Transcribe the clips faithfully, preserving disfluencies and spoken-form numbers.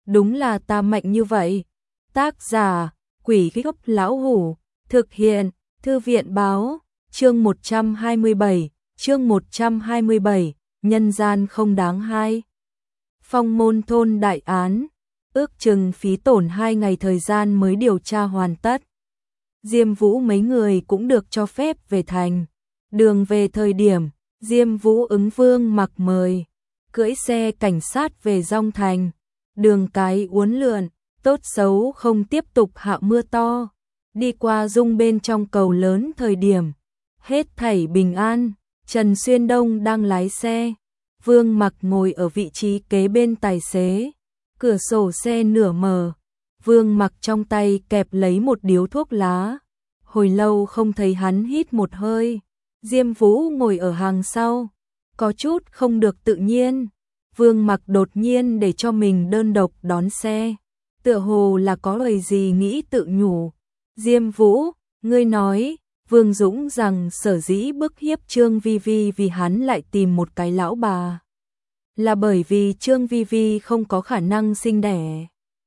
đúng là ta mạnh như vậy. Tác giả, Quỷ Gốc Lão Hủ, thực hiện, Thư viện Báo, chương một trăm hai mươi bảy, chương một trăm hai mươi bảy, nhân gian không đáng hai. Phong Môn thôn đại án, ước chừng phí tổn hai ngày thời gian mới điều tra hoàn tất. Diêm Vũ mấy người cũng được cho phép về thành. Đường về thời điểm, Diêm Vũ ứng Vương Mặc mời, cưỡi xe cảnh sát về Dong Thành. Đường cái uốn lượn, tốt xấu không tiếp tục hạ mưa to. Đi qua dung bên trong cầu lớn thời điểm, hết thảy bình an. Trần Xuyên Đông đang lái xe, Vương Mặc ngồi ở vị trí kế bên tài xế. Cửa sổ xe nửa mở, Vương Mặc trong tay kẹp lấy một điếu thuốc lá. Hồi lâu không thấy hắn hít một hơi. Diêm Vũ ngồi ở hàng sau, có chút không được tự nhiên. Vương Mặc đột nhiên để cho mình đơn độc đón xe, tựa hồ là có lời gì nghĩ tự nhủ. Diêm Vũ, ngươi nói, Vương Dũng rằng sở dĩ bức hiếp Trương Vi Vi vì hắn lại tìm một cái lão bà, là bởi vì Trương Vi Vi không có khả năng sinh đẻ.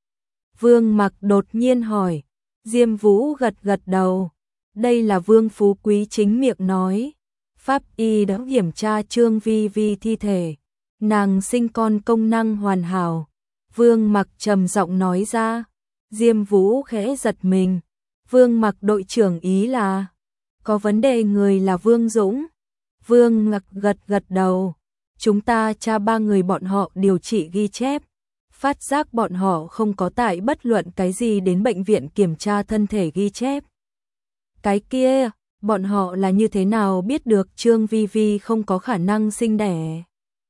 Vương Mặc đột nhiên hỏi. Diêm Vũ gật gật đầu. Đây là Vương Phú Quý chính miệng nói. Pháp y đã kiểm tra Trương Vi Vi thi thể, nàng sinh con công năng hoàn hảo. Vương Mặc trầm giọng nói ra. Diêm Vũ khẽ giật mình. Vương Mặc đội trưởng ý là có vấn đề người là Vương Dũng. Vương Mặc gật gật đầu. Chúng ta tra ba người bọn họ điều trị ghi chép, phát giác bọn họ không có tại bất luận cái gì đến bệnh viện kiểm tra thân thể ghi chép. Cái kia, bọn họ là như thế nào biết được Trương Vi Vi không có khả năng sinh đẻ?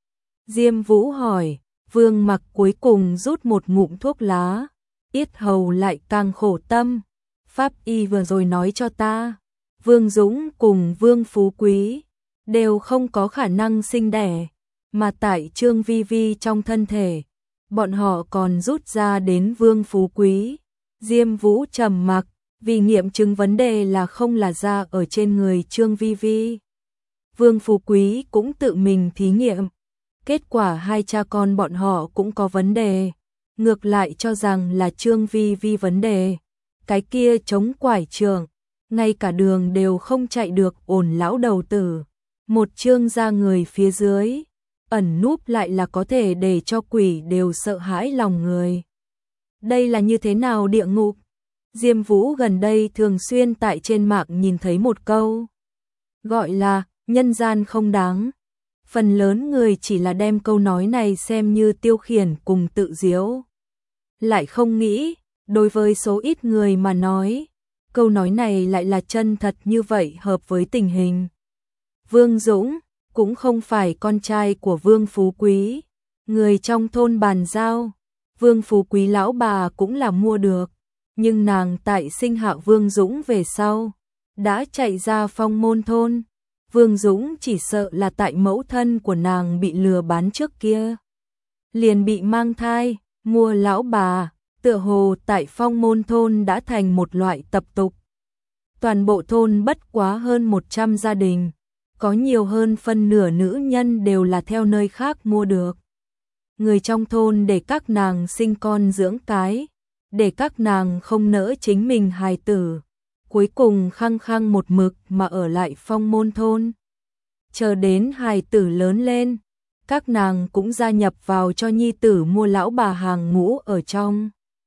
Diêm Vũ hỏi. Vương Mặc cuối cùng rút một ngụm thuốc lá, yết hầu lại càng khổ tâm. Pháp y vừa rồi nói cho ta, Vương Dũng cùng Vương Phú Quý đều không có khả năng sinh đẻ, mà tại Trương Vi Vi trong thân thể, bọn họ còn rút ra đến Vương Phú Quý. Diêm Vũ trầm mặc, vì nghiệm chứng vấn đề là không là ra ở trên người Trương Vi Vi. Vương Phú Quý cũng tự mình thí nghiệm, kết quả hai cha con bọn họ cũng có vấn đề, ngược lại cho rằng là Trương Vi Vi vấn đề. Cái kia chống quải trường, ngay cả đường đều không chạy được ổn lão đầu tử. Một Trương gia người phía dưới, ẩn núp lại là có thể để cho quỷ đều sợ hãi lòng người. Đây là như thế nào địa ngục? Diêm Vũ gần đây thường xuyên tại trên mạng nhìn thấy một câu, gọi là nhân gian không đáng. Phần lớn người chỉ là đem câu nói này xem như tiêu khiển cùng tự giễu. Lại không nghĩ, đối với số ít người mà nói, câu nói này lại là chân thật như vậy hợp với tình hình. Vương Dũng cũng không phải con trai của Vương Phú Quý, người trong thôn bàn giao. Vương Phú Quý lão bà cũng là mua được, nhưng nàng tại sinh hạ Vương Dũng về sau, đã chạy ra Phong Môn thôn. Vương Dũng chỉ sợ là tại mẫu thân của nàng bị lừa bán trước kia, liền bị mang thai, mua lão bà, tựa hồ tại Phong Môn thôn đã thành một loại tập tục. Toàn bộ thôn bất quá hơn một trăm gia đình, có nhiều hơn phân nửa nữ nhân đều là theo nơi khác mua được. Người trong thôn để các nàng sinh con dưỡng cái, để các nàng không nỡ chính mình hài tử, cuối cùng khăng khăng một mực mà ở lại Phong Môn thôn. Chờ đến hài tử lớn lên, các nàng cũng gia nhập vào cho nhi tử mua lão bà hàng ngũ ở trong.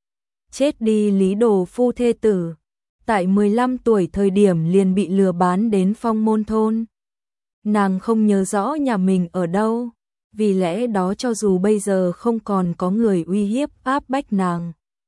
Chết đi Lý Đồ Phu thê tử, tại mười lăm tuổi thời điểm liền bị lừa bán đến Phong Môn thôn. Nàng không nhớ rõ nhà mình ở đâu, vì lẽ đó cho dù bây giờ không còn có người uy hiếp áp bách nàng,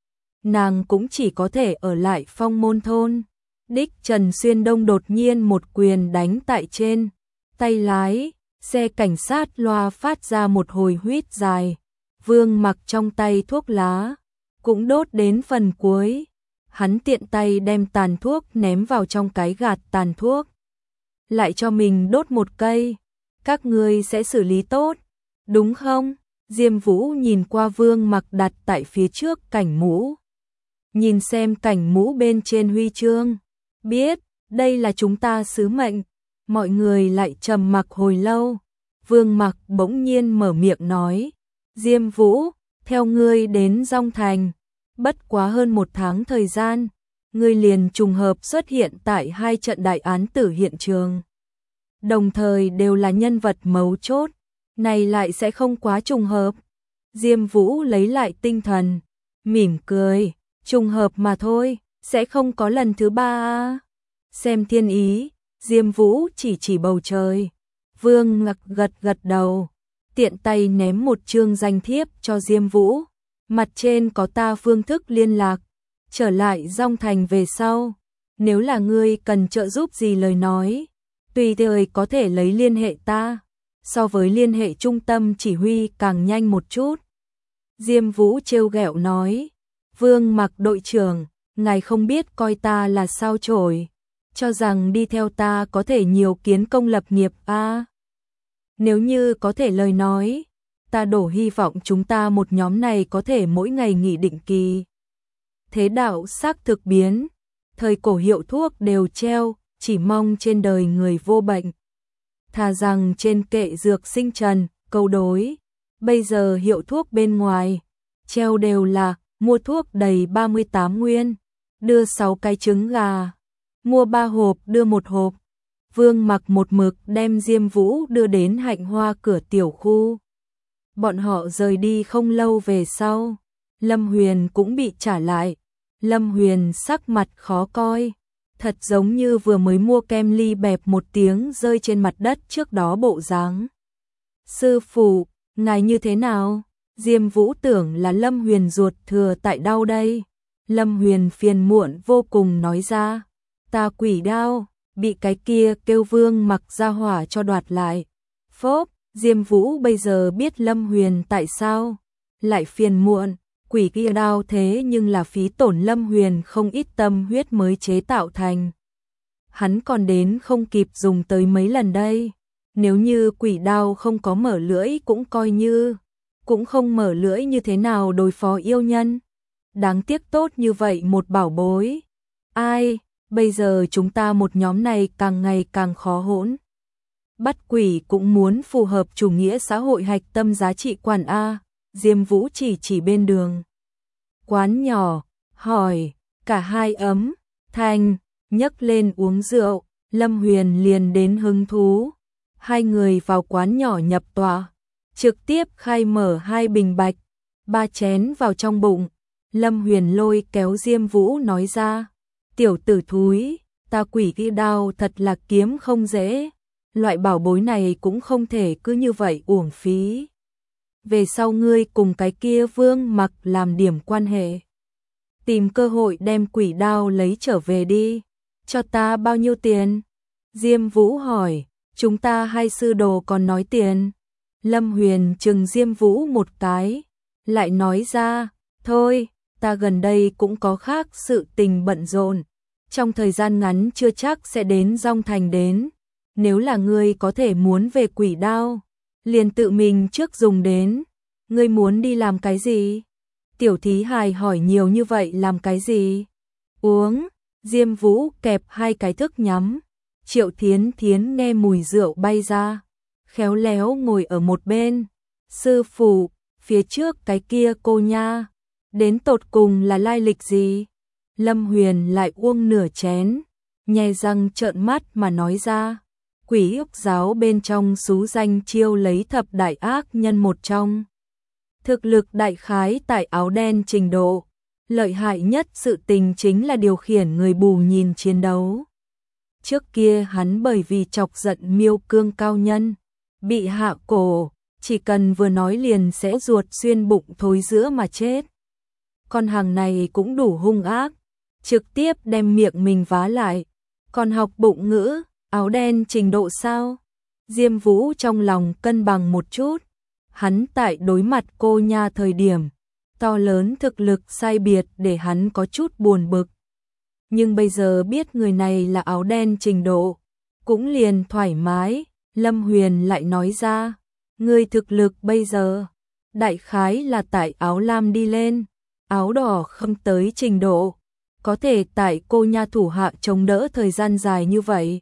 nàng cũng chỉ có thể ở lại Phong Môn thôn. Đích Trần Xuyên Đông đột nhiên một quyền đánh tại trên tay lái, xe cảnh sát loa phát ra một hồi huýt dài. Vương Mặc trong tay thuốc lá cũng đốt đến phần cuối, hắn tiện tay đem tàn thuốc ném vào trong cái gạt tàn thuốc, lại cho mình đốt một cây. Các ngươi sẽ xử lý tốt, đúng không? Diêm Vũ nhìn qua Vương Mặc đặt tại phía trước cảnh mũ, nhìn xem cảnh mũ bên trên huy chương, biết, đây là chúng ta sứ mệnh. Mọi người lại trầm mặc hồi lâu. Vương Mặc bỗng nhiên mở miệng nói, Diêm Vũ, theo ngươi đến Dong Thành, bất quá hơn một tháng thời gian, ngươi liền trùng hợp xuất hiện tại hai trận đại án tử hiện trường. Đồng thời đều là nhân vật mấu chốt, này lại sẽ không quá trùng hợp. Diêm Vũ lấy lại tinh thần, mỉm cười, trùng hợp mà thôi, sẽ không có lần thứ ba à. Xem thiên ý, Diêm Vũ chỉ chỉ bầu trời. Vương Ngạc gật gật đầu, tiện tay ném một chương danh thiếp cho Diêm Vũ. Mặt trên có ta phương thức liên lạc, trở lại Dong Thành về sau. Nếu là ngươi cần trợ giúp gì lời nói, tùy thời có thể lấy liên hệ ta, so với liên hệ trung tâm chỉ huy càng nhanh một chút. Diêm Vũ trêu ghẹo nói, Vương Mặc đội trưởng, ngài không biết coi ta là sao chổi, cho rằng đi theo ta có thể nhiều kiến công lập nghiệp a. Nếu như có thể lời nói, ta đổ hy vọng chúng ta một nhóm này có thể mỗi ngày nghỉ định kỳ. Thế đạo xác thực biến, thời cổ hiệu thuốc đều treo, chỉ mong trên đời người vô bệnh. Thà rằng trên kệ dược sinh trần, câu đối. Bây giờ hiệu thuốc bên ngoài, treo đều là mua thuốc đầy ba mươi tám nguyên, đưa sáu cái trứng gà, mua ba hộp đưa một hộp. Vương Mặc một mực đem Diêm Vũ đưa đến Hạnh Hoa cửa tiểu khu. Bọn họ rời đi không lâu về sau, Lâm Huyền cũng bị trả lại. Lâm Huyền sắc mặt khó coi, thật giống như vừa mới mua kem ly bẹp một tiếng rơi trên mặt đất trước đó bộ dáng. Sư phụ, ngài như thế nào? Diêm Vũ tưởng là Lâm Huyền ruột thừa tại đau đây. Lâm Huyền phiền muộn vô cùng nói ra, ta quỷ đao, bị cái kia kêu Vương Mặc ra hỏa cho đoạt lại. Phốp, Diêm Vũ bây giờ biết Lâm Huyền tại sao lại phiền muộn, quỷ kia đao thế nhưng là phí tổn Lâm Huyền không ít tâm huyết mới chế tạo thành. Hắn còn đến không kịp dùng tới mấy lần đây. Nếu như quỷ đao không có mở lưỡi cũng coi như, cũng không mở lưỡi như thế nào đối phó yêu nhân. Đáng tiếc tốt như vậy một bảo bối. Ai, bây giờ chúng ta một nhóm này càng ngày càng khó hỗn. Bắt quỷ cũng muốn phù hợp chủ nghĩa xã hội hạch tâm giá trị quan A. Diêm Vũ chỉ chỉ bên đường. Quán nhỏ, hỏi, cả hai ấm, thanh, nhấc lên uống rượu, Lâm Huyền liền đến hứng thú. Hai người vào quán nhỏ nhập tọa, trực tiếp khai mở hai bình bạch, ba chén vào trong bụng. Lâm Huyền lôi kéo Diêm Vũ nói ra, tiểu tử thúi, ta quỷ kia đao thật là kiếm không dễ, loại bảo bối này cũng không thể cứ như vậy uổng phí. Về sau ngươi cùng cái kia Vương Mặc làm điểm quan hệ, tìm cơ hội đem quỷ đao lấy trở về đi, cho ta bao nhiêu tiền? Diêm Vũ hỏi, chúng ta hai sư đồ còn nói tiền. Lâm Huyền chừng Diêm Vũ một cái, lại nói ra, thôi, ta gần đây cũng có khác sự tình bận rộn, trong thời gian ngắn chưa chắc sẽ đến Dong Thành đến. Nếu là ngươi có thể muốn về quỷ đao, liền tự mình trước dùng đến. Ngươi muốn đi làm cái gì? Tiểu thí hài hỏi nhiều như vậy làm cái gì? Uống. Diêm Vũ kẹp hai cái thức nhắm. Triệu Thiến Thiến nghe mùi rượu bay ra, khéo léo ngồi ở một bên. Sư phụ, phía trước cái kia cô nha, đến tột cùng là lai lịch gì? Lâm Huyền lại uống nửa chén, nhe răng trợn mắt mà nói ra, quỷ ức giáo bên trong xú danh chiêu lấy thập đại ác nhân một trong. Thực lực đại khái tại áo đen trình độ, lợi hại nhất sự tình chính là điều khiển người bù nhìn chiến đấu. Trước kia hắn bởi vì chọc giận Miêu Cương cao nhân, bị hạ cổ, chỉ cần vừa nói liền sẽ ruột xuyên bụng thối giữa mà chết. Con hàng này cũng đủ hung ác, trực tiếp đem miệng mình vá lại, còn học bụng ngữ, áo đen trình độ sao? Diêm Vũ trong lòng cân bằng một chút, hắn tại đối mặt cô nha thời điểm, to lớn thực lực sai biệt để hắn có chút buồn bực. Nhưng bây giờ biết người này là áo đen trình độ, cũng liền thoải mái. Lâm Huyền lại nói ra, người thực lực bây giờ, đại khái là tại áo lam đi lên, áo đỏ không tới trình độ, có thể tại cô nha thủ hạ chống đỡ thời gian dài như vậy.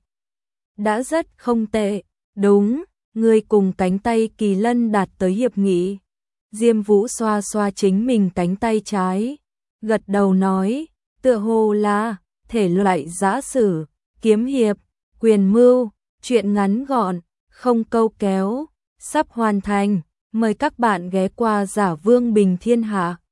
Đã rất không tệ, đúng, người cùng cánh tay Kỳ Lân đạt tới hiệp nghị. Diêm Vũ xoa xoa chính mình cánh tay trái, gật đầu nói, tựa hồ là thể loại giã sử, kiếm hiệp, quyền mưu, truyện ngắn gọn, không câu kéo, sắp hoàn thành, mời các bạn ghé qua Giả Vương Bình Thiên Hạ.